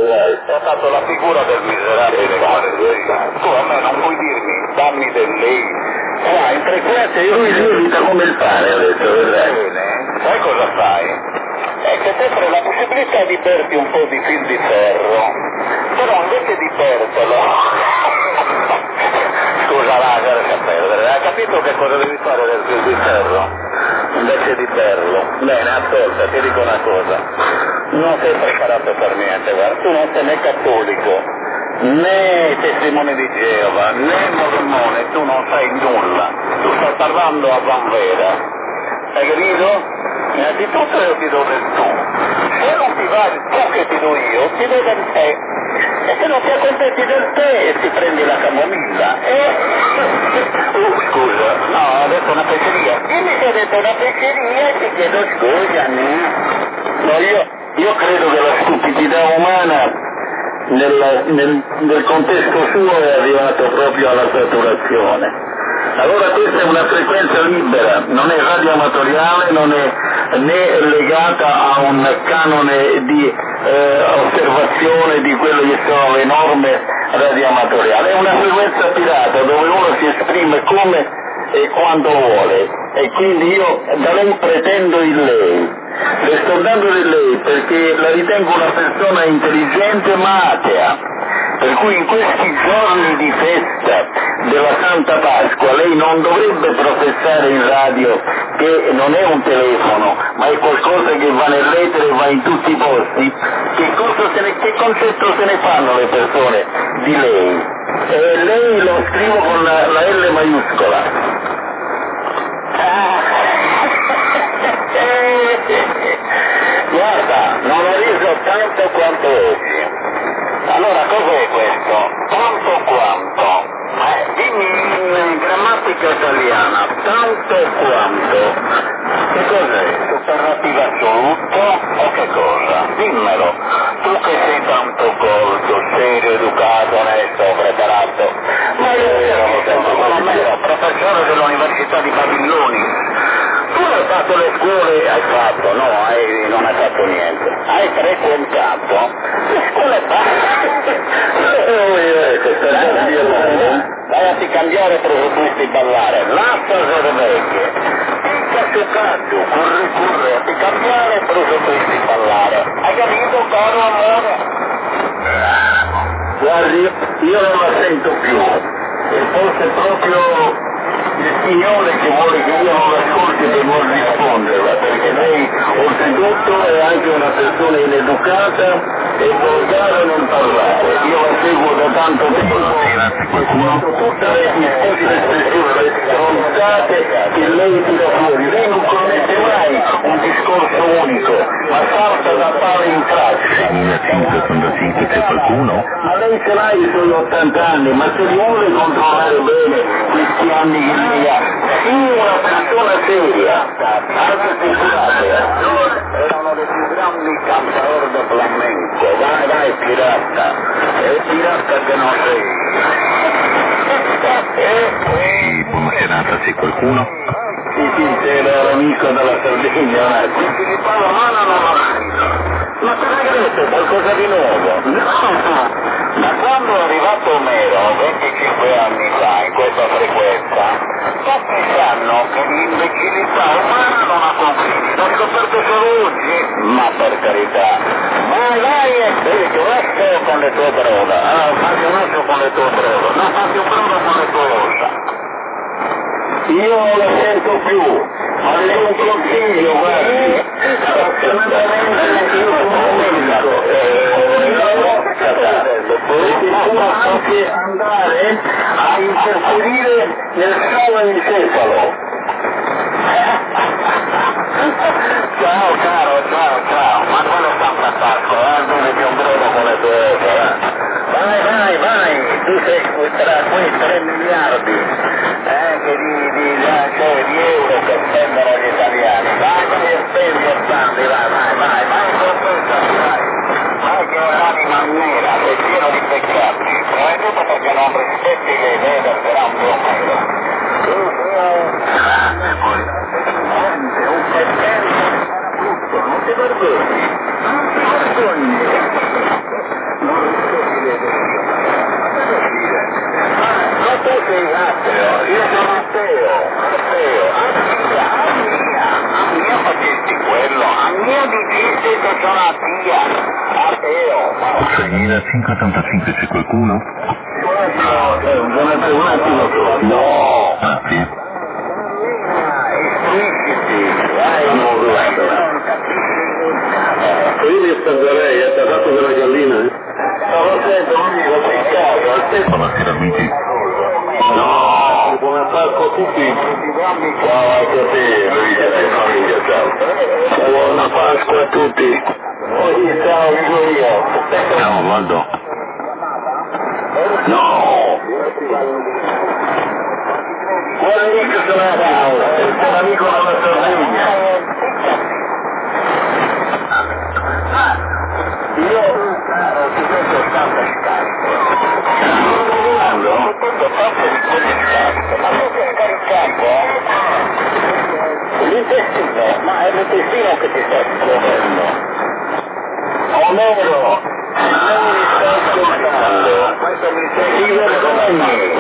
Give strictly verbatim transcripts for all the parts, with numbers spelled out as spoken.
Ho fatto la figura del miserabile. Tu a me non puoi dirmi, dammi del lei. Ah, in frequenza io mi lievita come il pane adesso, vedrai. Sai cosa fai? È che ti offre la possibilità di berti un po' di fil di ferro, però invece di bertelo, scusa lascia perdere, hai capito che cosa devi fare del fil di ferro? Invece di berlo. Bene, ascolta, ti dico una cosa, non sei preparato per niente, guarda, tu non sei né cattolico, né testimone di Geova, né mormone, tu non sai nulla, tu stai parlando a vanvera, hai capito? Innanzitutto io ti do del tu, se non ti va il tu che ti do io, ti do del te, e se non ti accontenti del te ti prendi la camomilla, e... Uh, scusa, no, ho detto una pesceria, dimmi che ho detto una pesceria e ti chiedo scusa, no? No, io, io credo che la stupidità umana nel, nel, nel contesto suo è arrivato proprio alla saturazione. Allora questa è una frequenza libera, non è radioamatoriale, non è né legata a un canone di eh, osservazione di quello che sono le norme radioamatoriali, è una frequenza pirata dove uno si esprime come e quando vuole, e quindi io da lei pretendo il lei, le sto dando del lei perché la ritengo una persona intelligente ma atea. Per cui in questi giorni di festa della Santa Pasqua lei non dovrebbe professare in radio che non è un telefono, ma è qualcosa che va nell'etere e va in tutti i posti. Che, cosa se ne, che concetto se ne fanno le persone di lei? E lei lo scrivo con la, la L maiuscola. Guarda, non ho riso tanto quanto oggi. Allora cos'è questo? Tanto quanto? Eh, dimmi in grammatica italiana, tanto quanto? Che cos'è? Superlativo assoluto o che cosa? Dimmelo. Tu che sei tanto colto, serio, educato, onesto, preparato. Ma io ero sempre con me, ero professore dell'Università di Babilonia. Tu hai fatto le scuole, hai fatto, no, hai, non hai fatto niente. Hai frequentato le scuole fatte. Vai a ti cambiare per poterti ballare. Lascia le vecchie. Picca su cazzo, corre, corre, a ti cambiare per poterti ballare. Hai capito, caro amore? Guardi, io non la sento più. E forse proprio il Signore che vuole che io non l'ascolti per non risponderla, perché lei oltretutto è anche una persona ineducata e volgare non parlare. Io la seguo da tanto tempo, tutte le mi scusi l'espressione, le stronzate che lei tira fuori. Lei non commette mai un discorso unico, ma salta da palo in classe. Quando sente c'è qualcuno? Ma lei ce l'ha i suoi ottanta anni, ma se li vuole controllare bene questi anni che lei ha, sì, una persona seria, anche culturale, erano le più grandi cantatori del flamenco. Vai, vai, pirata, è pirata che non sei. Sì, buona serata, c'è qualcuno? Sì, sì, c'era l'amico della Sardegna, un attimo. Si parla mano o non? Ma te ne crede qualcosa di nuovo? No! Da quando è arrivato Omero, venticinque anni fa, in questa frequenza, tutti sanno che l'imbecillità umana non ha confini. L'ho scoperto solo oggi? Ma per carità! Vai, vai, e vedi, un attimo con le tue brove. Ah, fatti un attimo con le tue brove. No, fatti un brove con le tue ossa. Io non la sento più, ma le do un consiglio, guardi, assolutamente io sono un medico, e può anche andare a interferire nel suo encefalo. Ciao caro, ciao, ciao, ma quello sta un attacco, eh, dove ti ombrono con le tue opere. Vai, vai, vai, tu sei tra quei tre miliardi eh, che di, di, cioè, di euro che spendono gli italiani. Vai, vai e spendi e spandi, vai, vai, vai, vai, vai, vai che è un'anima nera, sei pieno di peccati, prima di tutto perché non rispetti le idee del grande Omero. Un peccante brutto, non ti vergogni, non ti vergogni. seimilacinquecentottantacinque c'è qualcuno? Un attimo, no! Ah, sì? Io mi spenderei, è stato della gallina? No, lo sento, non mi lo sei Buonasera Luigi. No, come Pasqua tutti. Ciao anche a te, Luigi, e famiglia, ciao. Buona Pasqua a tutti. Oh, ciao, dico io. Ciao Waldo. No! Buon amico sono io, sono amico della Sardegna. Io ti vedo tanta scarico. Tutto fatto di quelli scarico, ma tu sei scaricato, eh? L'intestino, ma è l'intestino che ti sta scorrendo. Omero, non mi sta ascoltando, ti vergogni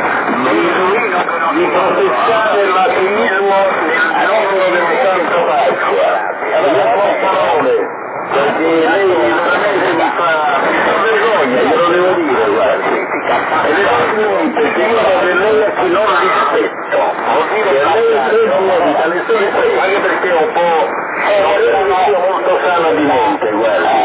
di professare l'ateismo non del Santo Pasqua. Allora, parole. Perché lei veramente mi fa, mi fa vergogna, glielo devo dire, guardi. Ed è veramente che io da lei che non rispetto. E lei è dalle sue prese, anche perché è un po', non è molto sano di mente, guardi.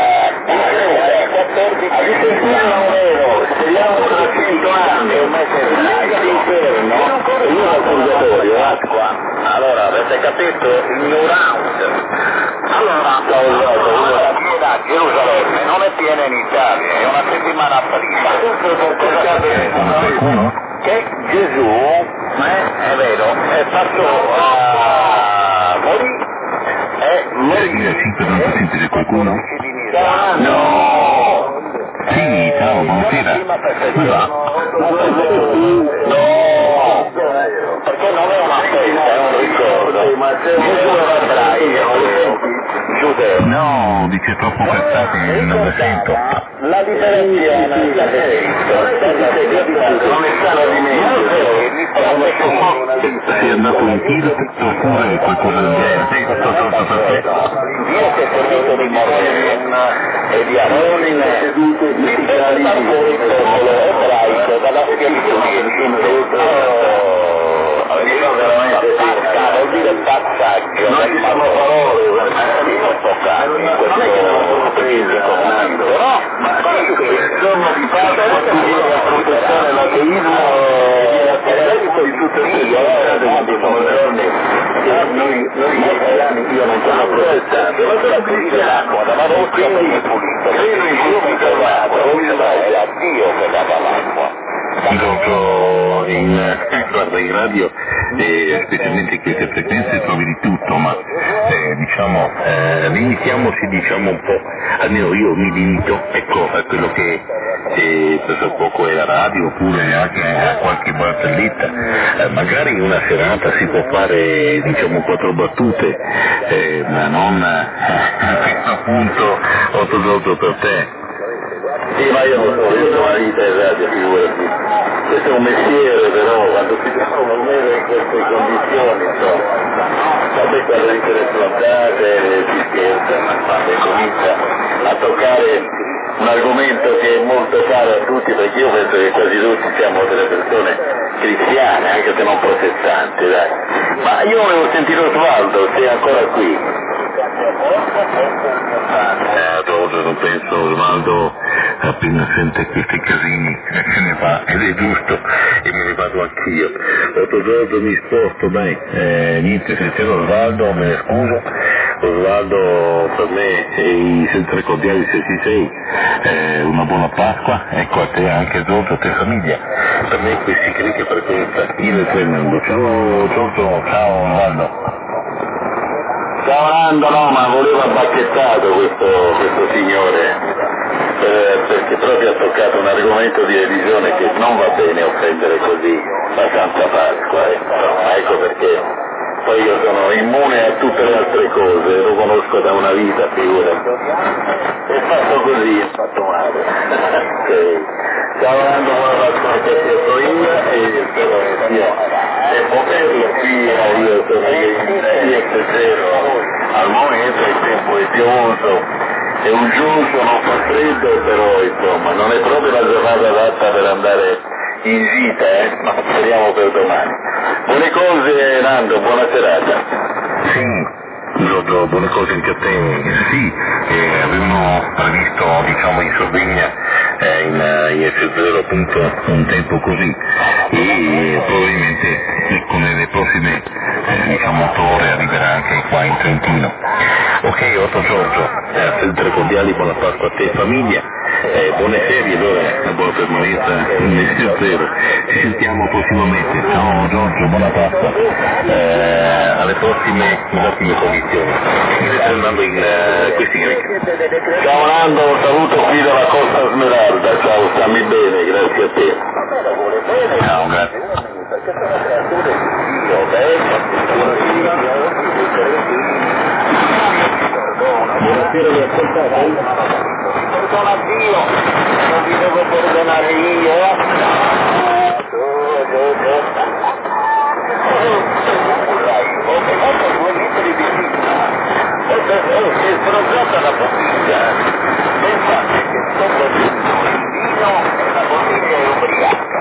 A sentire Omero, speriamo tra cento anni, un mese all'inferno, e io al purgatorio, acqua. Allora, avete capito? Il new round. Allora, la piena a Gerusalemme non è piena in Italia, è una settimana prima. Qualcuno? Che Gesù, eh, è vero, è fatto a morire e seimilacinquecentottantacinque c'è qualcuno? No! Sì, ciao, buonasera. Come va? No! Perché non è una festa, è un ricordo. Gesù era ebraico, giudeo. No, dice troppo cazzate, non le sento. La liberazione la vedo. Non è sano di mente. Sei andato in tiro oppure qualcosa del genere? Sì, sto sotto per te. Dio che è servito di morire e di aronine, libera dal popolo ebraico dalla schiavitù di Egitto. Io veramente Pasca, vuol dire passaggio. non ci sono parole, Non toccare in non è che non sono prese, Fernando, no? ma il giorno di Pasqua tu vieni a professare l'ateismo e l'edito di tutte le cose, quando sono giorni che noi, noi italiani, io non sono protestante, ma sono cristiano, Da una quindi credo in Dio mi trovato, come era Dio che dava l'acqua. Giorgio, in, guarda, in radio, eh, specialmente in queste frequenze, trovi di tutto, ma eh, diciamo, eh, limitiamoci diciamo un po', almeno io mi limito, ecco, a quello che eh, per poco è la radio, oppure anche a qualche barzelletta. Eh, magari in una serata si può fare, diciamo, quattro battute, eh, ma non eh, a questo punto otto giorni per te. sì, ma io lo so, io sono una vita in radio, figurati. Questo è un mestiere, però, quando si trova almeno in queste condizioni, insomma, vabbè, quando dice le frontate, si scherza, ma quando comincia a toccare un argomento che è molto caro a tutti, perché io penso che quasi tutti siamo delle persone cristiane, anche se non protestanti, dai. Ma io volevo sentire Osvaldo, se è ancora qui. Eh, Giorgio, non penso, Osvaldo appena sente questi casini se ne va, ed è giusto, e me ne vado anch'io. Otto Giorgio, mi sposto, dai, eh, niente, se c'era Osvaldo me ne scuso. Osvaldo, per me sei sempre cordiali se ci sei, eh, una buona Pasqua, ecco a te anche Giorgio, a te famiglia, per me questi che che frequenza, io e Fernando. Ciao Giorgio, ciao Osvaldo. Ciao Nando, no, ma voleva bacchettato questo, questo signore, eh, perché proprio ha toccato un argomento di religione che non va bene offendere così la Santa Pasqua, eh. No, ecco perché poi io sono immune a tutte le altre cose, lo conosco da una vita, figurati. È fatto così, è fatto male. Ok. Ciao Nando, buona Pasqua anche a te, sono io e spero che sia e poterlo qui, io sono in S zero al momento, il tempo è piovoso è un giusto, non fa freddo, però insomma non è proprio la giornata adatta per andare in gita, eh? Ma speriamo per domani. Buone cose Nando, buona serata. Sì. Giorgio, buone cose anche a te. Sì, eh, avevamo previsto diciamo in Sardegna eh, in, in F zero appunto un tempo così e probabilmente ecco, nelle prossime eh, diciamo otto ore arriverà anche qua in Trentino. Ok, Otto Giorgio, eh, sempre cordiali, buona Pasqua a te e famiglia, eh, buone ferie allora, buona permanenza in F zero. Ci sentiamo prossimamente. Ciao Giorgio, buona Pasqua. Eh, alle prossime, in ottime condizioni. Mi stai andando in uh, questi greci. Ciao Nando, un saluto qui dalla Costa Smeralda, ciao, stammi bene, grazie a te. Ciao, grazie. Buonasera, mi ascoltate? Perdona Dio, non vi devo perdonare io, eh? Ho fatto due litri di vino, e si è sfrozzata la bottiglia, pensate che sto bevendo il vino e la bottiglia è ubriaca.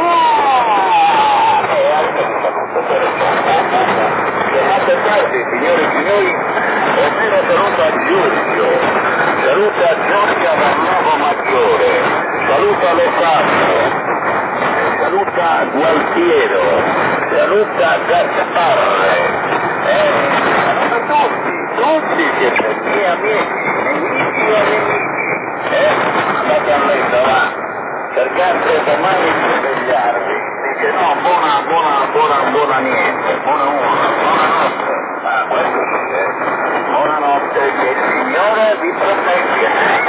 Ah! E anche mi saluto per il chiamate tardi, signori e signori, ovvero saluto a Giorgio, saluto a Giorgia dal Nuovo Maggiore, saluto a Alessandro, saluta Gualtiero, saluta Gasparre, eh, saluta tutti, tutti siete miei amici, nemici o nemici, eh, andate a letto, va, cercate domani di svegliarvi, dice no, buona, buona, buona, buona niente, buona una, buonanotte, ma questo sì, eh, buonanotte, che il Signore vi protegga.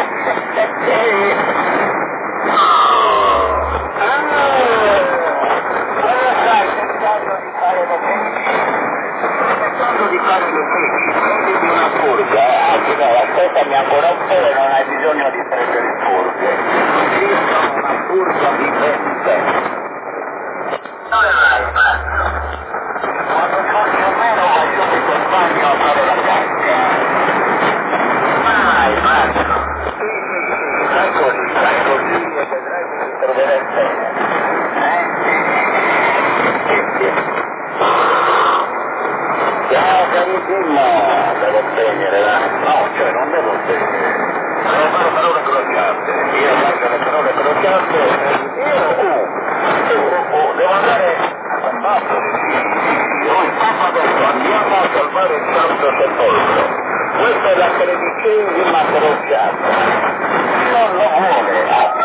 Di fare le feci, di una furga, anzi no, aspettami ancora un po' e non hai bisogno di prendere furge. Io sono una furga vivente. Dove vai, Marco? Quando faccio meno io mi compagno a fare la caccia. Vai, Marco. Sì, sì, sì, fai così, fai così e vedrai che ti troverai bene. Eh? Sì, sì. Ciao carissimo, devo spegnere, va? No, cioè non devo spegnere. Devo fare parole crociate. Io faccio le parole crociate e io, oh, oh, oh, devo andare a Napoli. Oh, il Papa ha detto andiamo a salvare il Santo Sepolcro. Questa è la tredicesima crociata. Non lo vuole.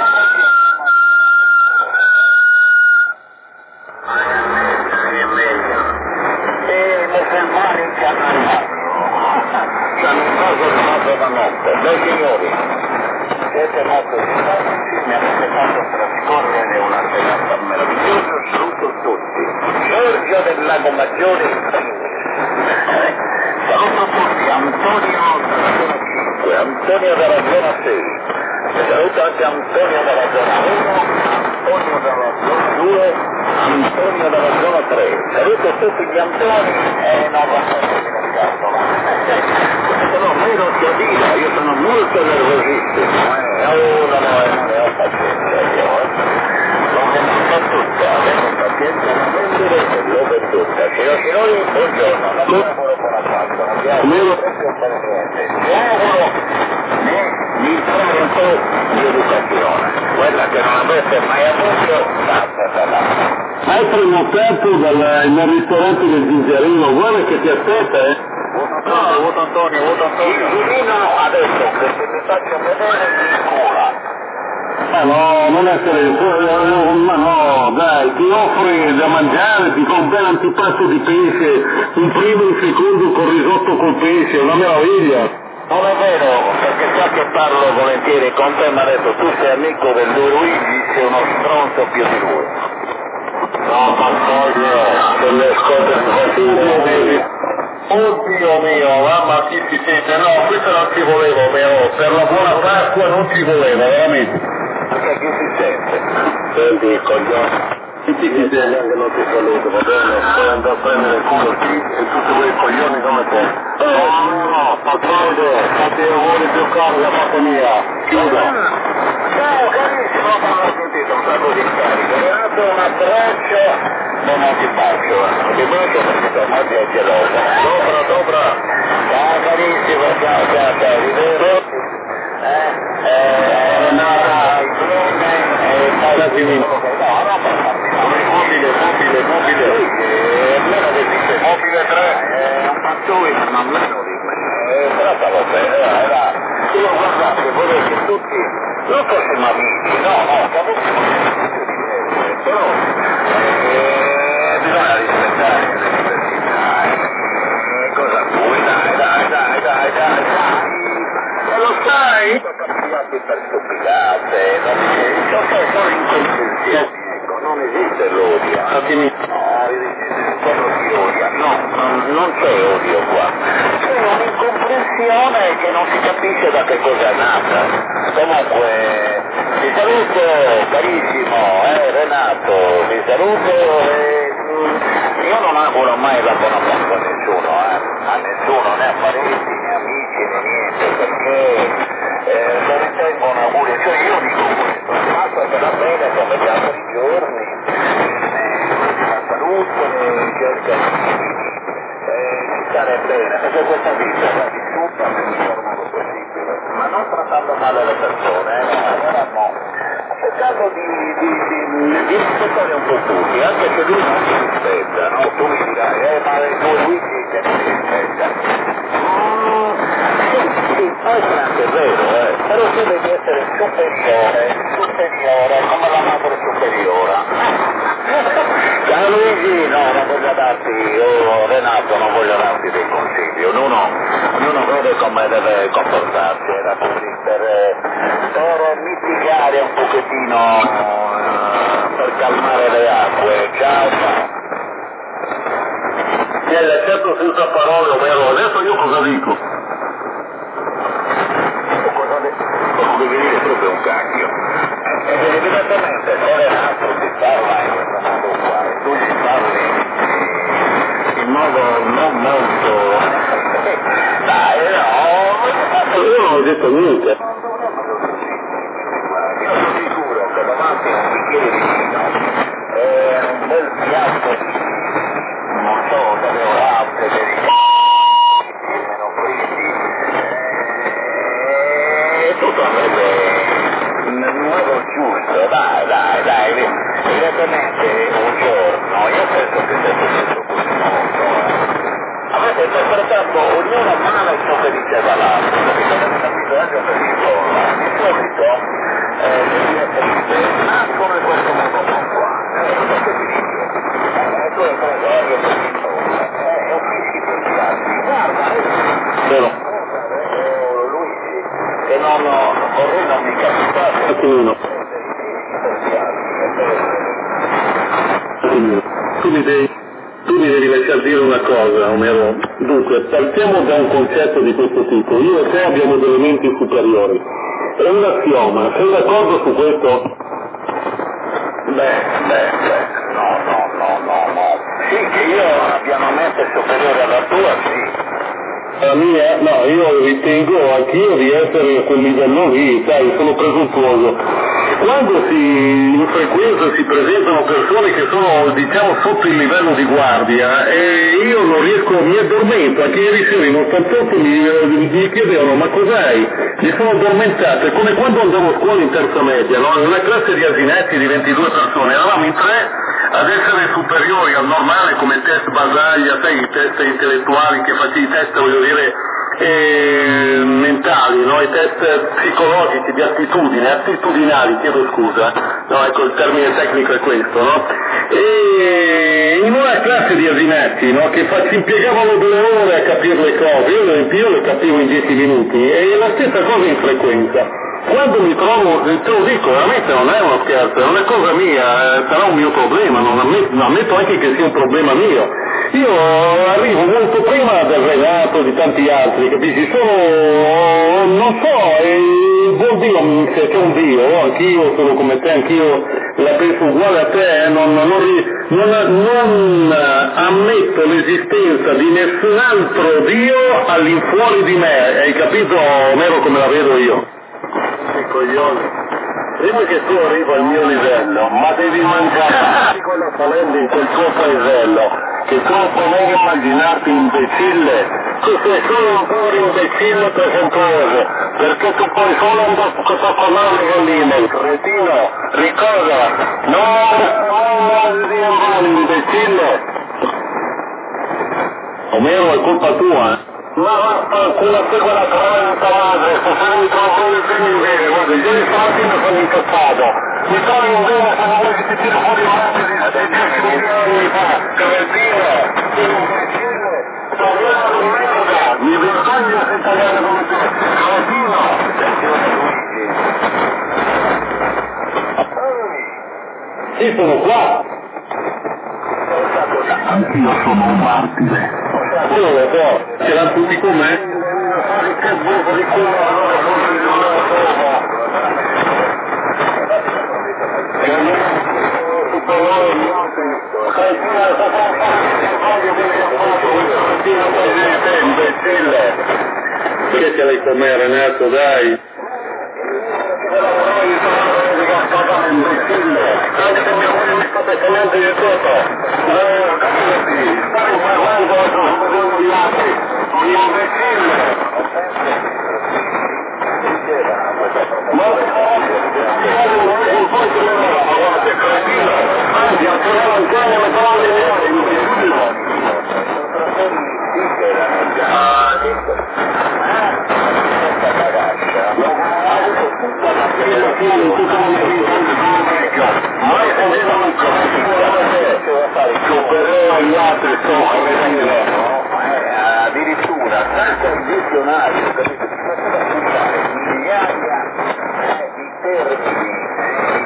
Beh signori, siete molto simpatici, mi avete fatto trascorrere una serata meravigliosa, saluto tutti. Giorgio del Lago Maggiore in primis. Saluto tutti, Antonio dalla zona cinque, Antonio dalla zona sei, saluto anche Antonio dalla zona uno, Antonio dalla zona due, Antonio dalla zona tre. Saluto tutti gli Antoni e non la faccio dimenticarlo. No, meno chiodino, io sono molto nervosissimo, eh, ora no, eh, non ne ho pazienza io, eh. L'ho venduta tutta, avevo pazienza da vendere e l'ho venduta. Signor signori, buongiorno, non mi auguro buona Pasqua, non vi auguro proprio per niente. Mi auguro di, di fare un po' di educazione, quella che non avete mai avuto, basta là. Altro notato dal, nel ristorante del Zingarino, guarda che ti aspetta, eh. No, voto Antonio, voto Antonio. Il Giulino ha detto che se mi faccio vedere mi cola. Ma no, non essere, ma no, dai, ti offri da mangiare, ti fa un bel antipasto di pesce, un primo e un secondo con risotto col pesce, una meraviglia. Non è vero, perché sa che parlo volentieri con te, mi ha detto tu sei amico del De Luigi, sei uno stronzo più di lui. No, ma voglio, delle cose così. Oddio mio, mamma chi si siete? No, questo non ci volevo, però per la buona Pasqua non ci volevo, veramente. Perché chi si sente? Senti, coglione. Tutti chi te che non ti saluto, va bene? Puoi andare a prendere il culo qui e tutti quei coglioni come te. No, no, Patrone, fate i auguri più cari da parte mia. Chiudo. Ciao carissimo, non ho sentito un sacco di carico. Mi ha dato un abbraccio, ma non ti faccio, ti bacio perché sono molto geloso. Dobra, dobra. Ciao carissimo, ciao, ciao, ciao, arrivederci. Eh, eh, no, no, il cliente, eh, Dati un no, no, mobile, mobile, mobile. eh, meno che dice, Mobile tre. eh, un fattore, ma meno di me. Eh, trattalo bene, dai, dai. Io guardate, vorrei che tutti, non fossimo amici, no, no, siamo tutti, però, eh, bisogna rispettare le diversità, eh, cosa vuoi, dai, dai, dai, dai, dai, dai. E lo sai? Cambiati per stupidate, non c'è solo incomprensione, ecco, non esiste l'odio. Attimi. No, esiste solo chi odia, no, non, non c'è odio qua. C'è un'incomprensione che non si capisce da che cosa è nata. Comunque, ti saluto carissimo, eh, Renato, ti saluto e mm, io non auguro mai la buona pace a nessuno, eh, a nessuno, né a parenti, né amici, né niente, perché eh, lo ritengo un augurio, cioè io dico questo, passatela bene come gli altri giorni, la salute, cerca di stare bene, perché questa vita va vissuta nel miglior modo possibile, ma non trattando male le persone, eh, allora no, cercando di, di, di, di rispettare un po' tutti, anche se lui non ti rispetta, no? Tu mi dirai, eh, ma tu e Luigi che non ti rispetta. Mm, sì, sì, può essere anche vero, eh, però tu devi essere superiore, superiore, come la madre superiore. Ciao Luigi, no, non voglio darti, oh Renato, non voglio darti dei consigli, ognuno, ognuno vede come deve comportarsi, era così per, per mitigare un pochettino, eh, per calmare le acque. Ciao, ciao. Mi hai lasciato senza parole, ovvero adesso io cosa dico? Non devi dire proprio un cacchio. E evidentemente se Renato ti parla in questo modo qua e tu gli parli in modo non molto... Dai, no, Io non ho detto niente. io sono sicuro che davanti a un bicchiere di vino e un bel piatto di, non so, delle orate, dei c***i meno fritti, e tutto andrebbe nel modo giusto, dai, dai, dai, evidentemente un giorno, io penso che sia successo questo mondo, avete interpretato ognuno male ciò che diceva l'altro, perché avete capito anche per il giorno, di solito eh, le mie triste nascono in questo modo qua, eh, perché ti dico, eh, tu hai preso aria per il giorno, eh, è un fischi per gli altri, guarda, eh, Vero. oh, Luigi, che non, vorrei non mi capitasse Un attimino. per gli altri, è vero. Tu mi devi, tu mi devi lasciar dire una cosa, Omero. Dunque, partiamo da un concetto di questo tipo. Io e te abbiamo delle menti superiori. È un assioma. Sei d'accordo su questo? Beh, beh, beh, no, no, no, no, no. Sì, che io abbia una mente superiore alla tua, sì. La mia? No, io ritengo anch'io di essere a quel livello lì, sai, sono presuntuoso. Quando si, in frequenza si presentano persone che sono, diciamo, sotto il livello di guardia, e io non riesco, mi addormento, anche ieri sera in un ottantotto mi, mi chiedevano ma cos'hai? Mi sono addormentato, è come quando andavo a scuola in terza media, no? In una classe di asinetti di ventidue persone, eravamo in tre ad essere superiori al normale come test Basaglia, sai, i test intellettuali che facevi, i test, voglio dire, eh, mentali, no? I test psicologici di attitudine, attitudinali, chiedo scusa, no? Ecco, il termine tecnico è questo, no? E in una classe di asinetti, no? Che fa, ci impiegavano due ore a capire le cose, io le, io le capivo in dieci minuti, e la stessa cosa in frequenza. Quando mi trovo, te lo dico, veramente non è uno scherzo, è una cosa mia, eh, sarà un mio problema, non ammetto, ammetto anche che sia un problema mio. io arrivo molto prima del Renato, di tanti altri, capisci? Sono, non so, il buon Dio, se c'è un Dio, anch'io sono come te, anch'io la penso uguale a te, non, non, non, non ammetto l'esistenza di nessun altro Dio all'infuori di me, hai capito, Omero, come la vedo io? Che coglione. Prima che tu arrivi al mio livello, ma devi mangiare quella polenta in quel tuo paesello, che tu puoi immaginarti imbecille, tu sei solo un povero imbecille presentuoso, perché tu puoi solo andare a sottofonare le galline, cretino, ricorda, non devi andare imbecille. Omero, è colpa tua, eh? Ma vaffanculo, segua la parola di tua madre, se sei mi trovo con il premio in bene, guarda, ieri stamattina sono incazzato, mi trovo in bene se non vuoi che ti tiro fuori i matti di dieci milioni fa, cretino, imbecille, italiano di merda, mi vergogno se italiano come te, cretino, sì, sono qua. Anch'io sono un martire. Io lo so, ce l'hanno tutti con me. che buco di culo, allora non mi Perché ce l'hai con me, Renato, dai? addirittura tanto il dizionario, capito? Ti faceva puntare migliaia di termini, di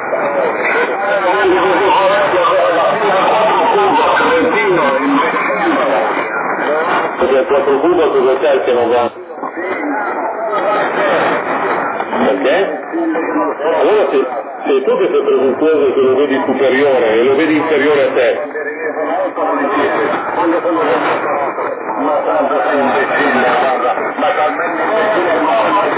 parole, perché il quattro cubo cosa c'è che non va? Perché? Allora se, sei tu che sei presuntuoso che lo vedi superiore e lo vedi inferiore a te. ma tanto sei imbecille, guarda, ma talmente imbecille ma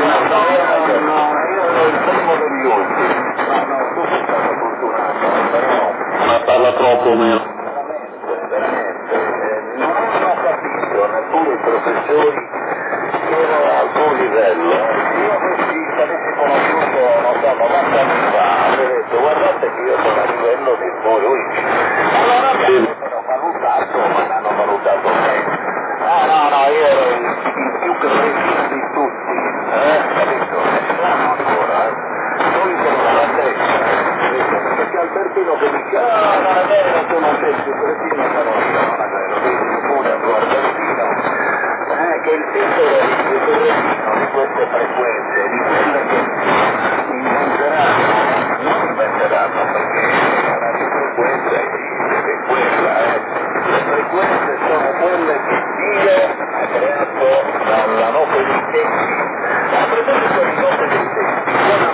io ero il primo degli ultimi. No, no, tu sei stato fortunato, però... Ma parla troppo, meno. Veramente, non ho capito neppure i professori che erano al tuo livello. Io questi che avessi conosciuto, non so, novanta anni fa, avrei detto guardate che io sono a livello di voi Luigi. Allora mi hanno valutato, ma mi hanno valutato bene. No, no, no, io ero il, il più cretino di tutti, eh, capito? Nessuno ancora, eh. Noi siamo alla testa, perché Albertino che dice, ah, non è vero, tu non sei il più cretino, sono io, non è vero, vedi pure a tuo Albertino, eh, che il titolo è il più cretino di queste frequenze, di quelle che inventeranno, non inventeranno, perché la radiofrequenza esiste, è quella, eh. Le frequenze sono quelle che Dio ha creato dalla notte dei tempi. A proposito di notte dei tempi, buona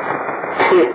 pace.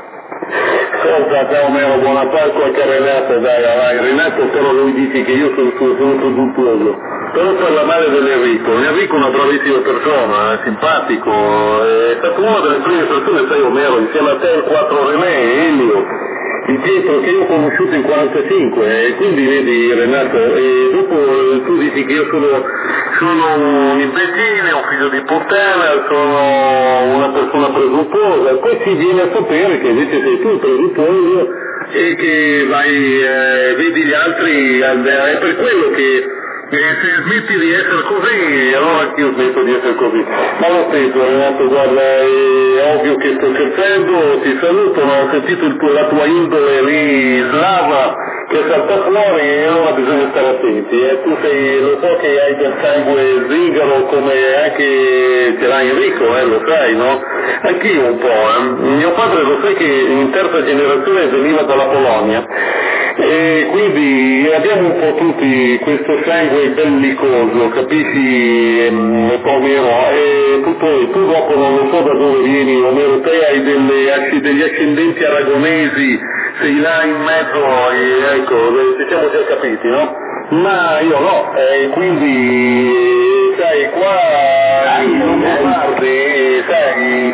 Cosa, ciao Omero, buona pace anche a Renato, dai, vai, Renato però lui dice che io sono, sono, sono presuntuoso, però parla male dell'Enrico, Enrico è una bravissima persona, è simpatico, è stato una delle prime persone, sai Omero, insieme a te il quattro René e Elio, il Pietro che io ho conosciuto in quarantacinque, e quindi vedi Renato, e dopo tu dici che io sono, sono un imbecille, un figlio di puttana, sono una persona presuntuosa, e poi si viene a sapere che invece sei tu presuntuoso e che vai, eh, vedi gli altri, è per quello che E se smetti di essere così, allora anch'io smetto di essere così. Ma lo stesso, Renato, guarda, è ovvio che sto scherzando, ti saluto, ma ho sentito il tuo, la tua indole lì slava che salta fuori e allora bisogna stare attenti. Eh. Tu sei, lo so che hai del sangue zingaro come anche ce l'ha Enrico, eh, lo sai, no? Anch'io un po'. Eh. Mio padre lo sai che in terza generazione veniva dalla Polonia. E quindi abbiamo un po' tutti questo sangue bellicoso, capisci, ehm, Omero? E tu, tu dopo non lo so da dove vieni, Omero, te hai delle, degli ascendenti aragonesi, sei là in mezzo, e, ecco, ci siamo già capiti, no? Ma io no, e quindi, sai, qua i longobardi, sai,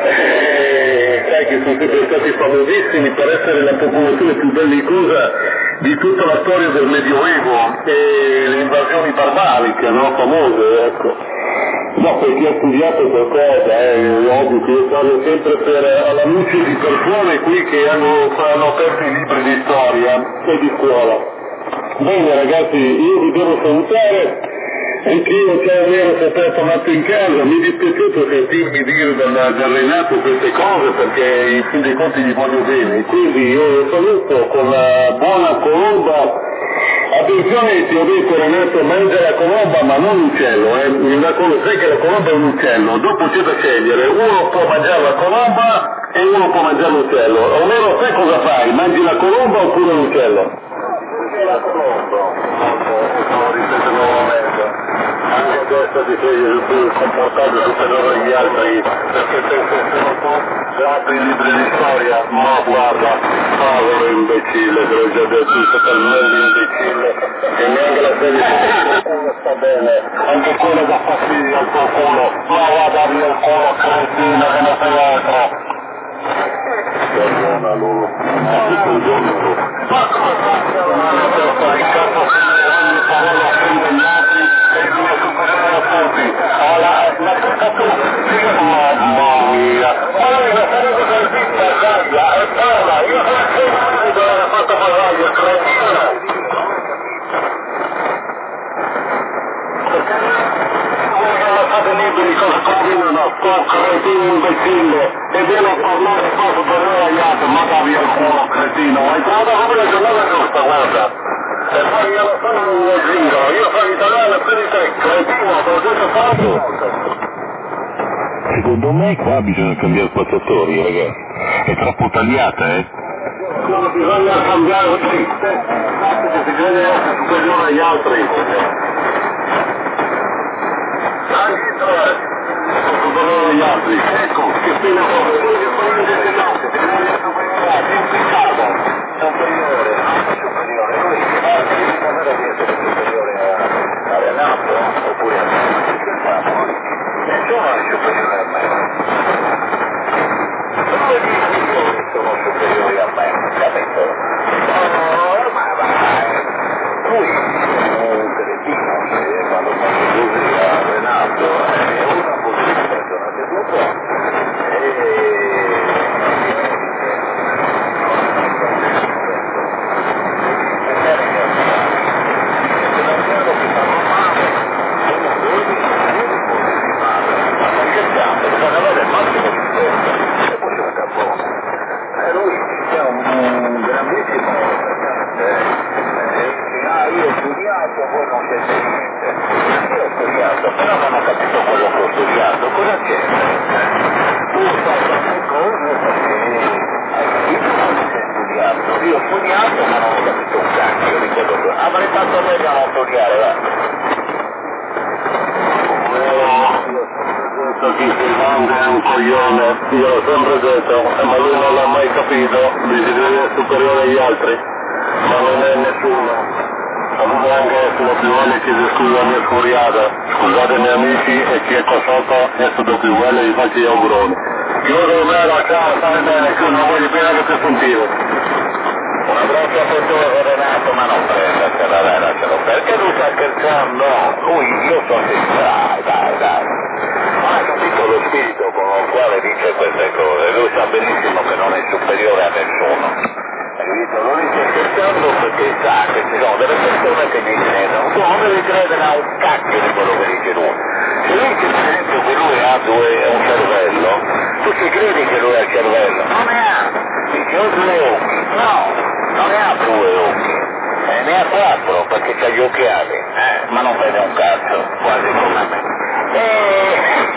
eh, sai che sono sempre stati famosissimi per essere la popolazione più bellicosa di tutta la storia del Medioevo, e le invasioni barbaliche, no? Famose, ecco. No, perché ho studiato qualcosa, eh, ovvio che io parlo sempre per, alla luce di persone qui che hanno, hanno aperto i libri di storia e di scuola. Bene ragazzi, io vi devo salutare, anch'io ciao Nero, sono appena tornato in casa, mi è dispiaciuto sentirmi dire dal, dal Renato queste cose perché in fin dei conti gli voglio bene, quindi io lo saluto con la buona colomba. Attenzione, ti ho detto Renato, mangia la colomba ma non l'uccello, eh. La colomba, sai che la colomba è un uccello, dopo c'è da scegliere, uno può mangiare la colomba e uno può mangiare l'uccello. Ovvero te cosa fai? Mangi la colomba oppure l'uccello? La colomba, lo ripeto nuovamente, anche adesso ti sei comportato superiore agli altri, perché pensi che sono tu apri i libri di storia, ma guarda, povero imbecille, te l'ho già detto, sei talmente imbecille, che neanche la serie di sta bene, anche quello da fastidio al tuo culo, ma guarda via il culo, cretina, che ne sei altro. Perdona loro, ma tutto il giorno loro. Ma cosa? Per fare il capo ogni parola offende gli altri e il mio superiore a tutti. Alla, ma tutta tu, mamma mia. Ma la sarebbe del pizza a Gaia, e parla, io sono sempre dove l'ha fatto parlare, cretina. Fate liberi cosa combinano, tu cretino imbecille, e devo parlare poco per noi agli altri, ma da via il culo cretino, hai trovato come la giornata giusta, guarda, e poi io lo sono un giro, io sono italiano per di te, cretino, te l'ho detto tanto. Secondo me qua bisogna cambiare spazzatori, ragazzi, è troppo tagliata, eh? Come bisogna cambiare il sistema, che si crede essere superiore agli altri. Anche tre, superiore agli altri, ecco, che fine ho, quello che sono indecennati, che non è superiore, implicato, superiore, superiore, lui, ma devi sapere di essere superiore a Renato, oppure a me, nessuno è superiore a me, dove dici io che sono superiori a me, capito? No, ma vai, lui è un cretino, se quando faccio così a Renato, è una positiva persona che dopo, e... lui è un grandissimo ah io ho studiato, voi non siete niente, io ho studiato, però non ho capito quello che ho studiato, cosa c'è? Tu sai quante cose perché hai capito quando sei studiato, io ho studiato ma non ho capito un cacchio, io ricordo che avrei fatto meglio a non studiare, va? Chi si manda è un coglione, io l'ho sempre detto, ma lui non l'ha mai capito, dice che è superiore agli altri, ma non è nessuno. Saluto anche sulla più bella che si scusa la mia furiata, scusatemi amici e chi è qua sotto è stato più bello e vi faccio gli auguroni. Chiudo vero, ciao, stai bene, chiudo, non voglio bene che ti sentire. Un abbraccio a te Renato, ma non prendercela, dai, lascialo, perché lui sta scherzando? Lui, io so che dai, dai, dai. Ma ha capito lo spirito con il quale dice queste cose, lui sa benissimo che non è superiore a nessuno. Hai capito? Lo dice scherzando perché sa che ci sono delle persone che gli credono, tu non devi credere a un cacchio di quello che dice lui. Se lui dice per esempio che lui ha due, un cervello, tu ci credi che lui ha il cervello? Non ne ha! Dice ho due occhi, no, non ne ha due occhi, eh, ne ha quattro perché c'ha gli occhiali, eh, ma non vede un cazzo, quasi come me. E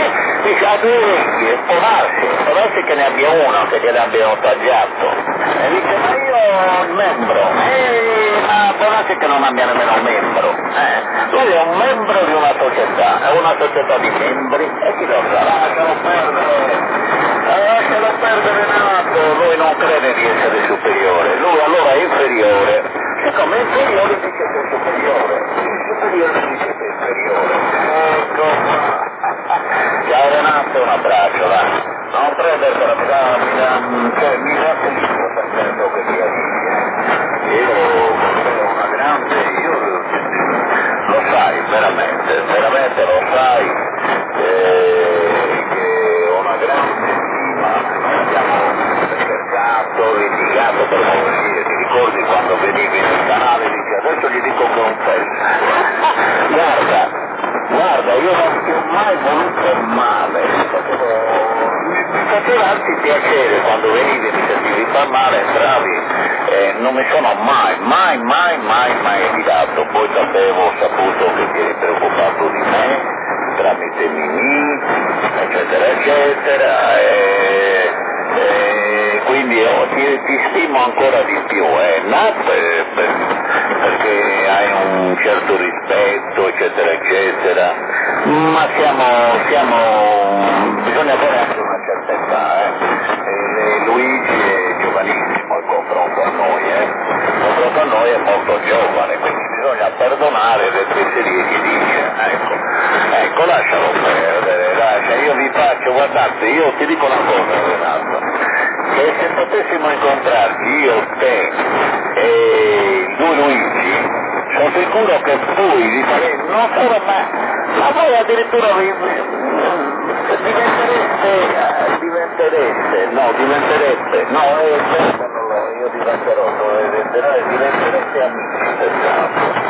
dice a due orecchie, può darsi, può darsi che ne abbia uno, che gliene abbiano tagliato. E dice, ma io ho il membro, eh, ma può darsi che non abbia nemmeno un membro. Eh. Lui è un membro di una società, è una società di membri, e chi lo sa, lascialo perdere, lascialo perdere nato, lui non crede di essere superiore, lui allora è inferiore, siccome è inferiore dice che è superiore, il superiore dice che è inferiore. Ecco. Ciao Renato, un abbraccio, va. Non prendertela, mi dà, mi dà, cioè, mi dà felice sapendo che sia lì. Io ho una grande, io lo sai, veramente, veramente lo sai, eh, che ho una grande stima, noi abbiamo cercato, litigato per morire, ti ricordi quando venivi nel canale e dici adesso gli dico che è un pezzo. Guarda. Guarda, io non ti ho mai voluto male, mi faceva anzi piacere quando venivi e mi sentivi far male, entravi, eh, non mi sono mai, mai, mai, mai, mai evitato, poi sapevo, ho saputo che ti eri preoccupato di me, tramite Mimì, eccetera, eccetera, e, e quindi oh, ti, ti stimo ancora di più, eh, no, per, per, perché hai un certo rispetto, eccetera, eccetera, ma siamo, siamo, bisogna avere anche una certa età, eh. E Luigi è giovanissimo il confronto a noi, eh. Il confronto a noi è molto giovane, quindi bisogna perdonare le fesserie che dice, ecco, ecco, lascialo perdere, lascia, io vi faccio, guardate, io ti dico una cosa, Renato, che se potessimo incontrarci, io, te e lui Luigi, sono sicuro che voi vi farete, non solo me, ma voi addirittura vi, diventereste, diventereste, no, diventereste, no, eh, non lo, io diventerò, diventerò, diventereste amici, esatto.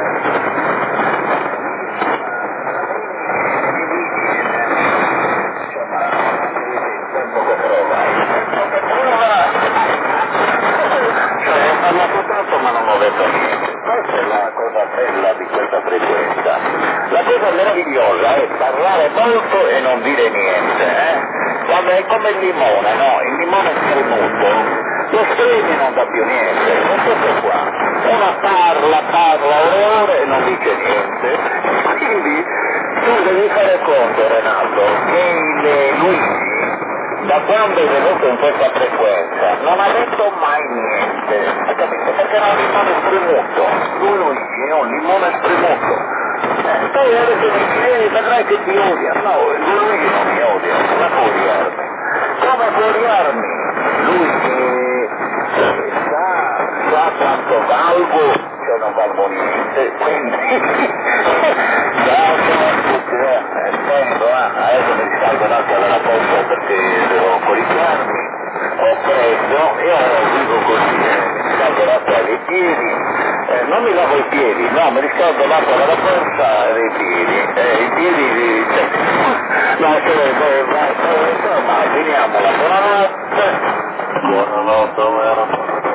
Ma non ho detto niente, questa è la cosa bella di questa frequenza. La cosa meravigliosa è parlare molto e non dire niente, eh? Quando è come il limone, no? Il limone spremuto, lo spremi non dà più niente, è questo qua. Uno parla, parla ore e ore e non dice niente. Quindi tu devi fare conto, Renato, che il Luigi, da quando è venuto in questa frequenza, non ha detto mai niente, hai capito? Perché era un limone spremuto, lui Luigi è un limone spremuto. Eh, poi adesso dici, eh, vedrai che ti odia. No, lui Luigi non mi odia, come può odiarmi? Come può odiarmi? Lui che, che sa, sa quanto valgo, cioè non valgo niente, quindi ciao, ciao, eh, spento, eh, adesso mi scaldo un attimo dalla posta perché devo coricarmi, ho preso, io vivo così, eh, mi scaldo l'acqua dei piedi, eh, non mi lavo i piedi, no, mi riscaldo l'acqua dalla posta e dei piedi, eh, i piedi, cioè, no, cioè, vai, vai, insomma, finiamola, buonanotte, buonanotte, vero, buonanotte.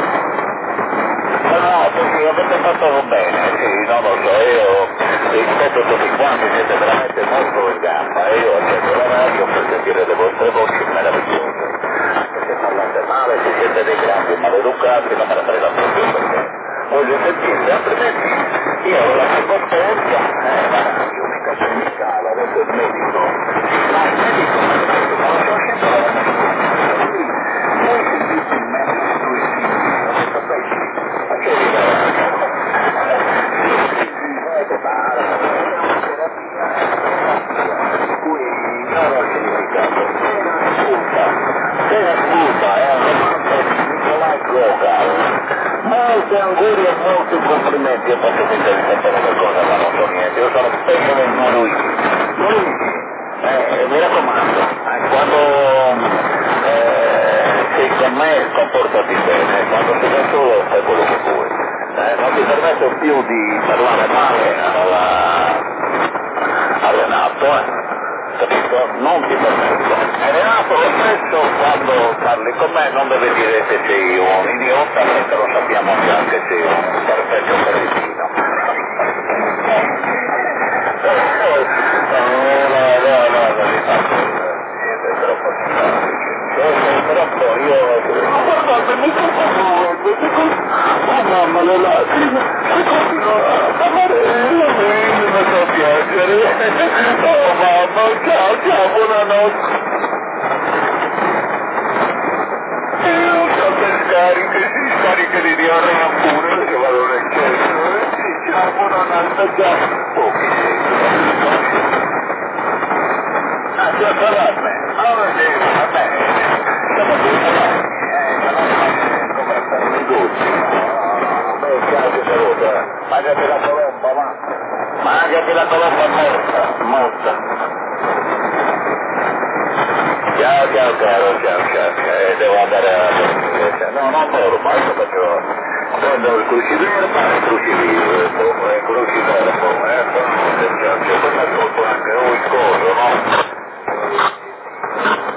No, perché avete fatto bene, sì, non lo so, io rispetto a tutti quanti, siete veramente molto in gamba, e io accendo la radio per sentire le vostre voci meravigliose, anche se parlate male, se siete dei grandi maleducati, non me ne frega proprio perché voglio sentirvi, altrimenti io ho la prepotenza, eh, la radio mica c'è mica, adesso il medico, ma il medico mi ha detto, ma non sto scendo la radio, lui, voi sentite il medico, lui sì, ho detto, beh sì, ma che vi dà? Cui non ho significato, se ne scusa, è un romanzo di Nikolai Gogol, molti auguri e molti complimenti, io posso finire di sapere qualcosa ma non so niente, io sono spesso del mio Luigi, Luigi, eh, mi raccomando, eh, quando eh, sei con me comportati bene, quando sei da solo fai quello che vuoi. Eh, non ti permetto più di parlare male alla, a Renato, eh, capito? Non ti permetto. E Renato lo stesso quando parli con me non deve dire che sei un idiota, perché lo sappiamo già che sei un perfetto cretino. No, no, no, no, no, però poi io... Ma guardate, mi sto facendo, oh mamma, le lacrime, se continuo a parlare, io mi metto a piangere. Oh mamma, ciao, ciao, buonanotte. E io so che scariche, si scariche di diarrea pure, che vado nel centro. Sì, ciao, buonanotte, ciao. Oh, che sei? Ah, già parlate. Ah, sì, va bene. Siamo tutti avanti, eh, come stanno i gusti. Beh, ciao, saluta. Mangiati la colomba, va. Mangiati la colomba morta, morta. Ciao, ciao, caro, ciao, ciao. Eh, devo andare a dormire. No, non dormo, ma io faccio... Prendo il cruciverba, il cruciverbo, il cruciverbo, eh, poi non c'è, poi mi ascolto anche un coso, no?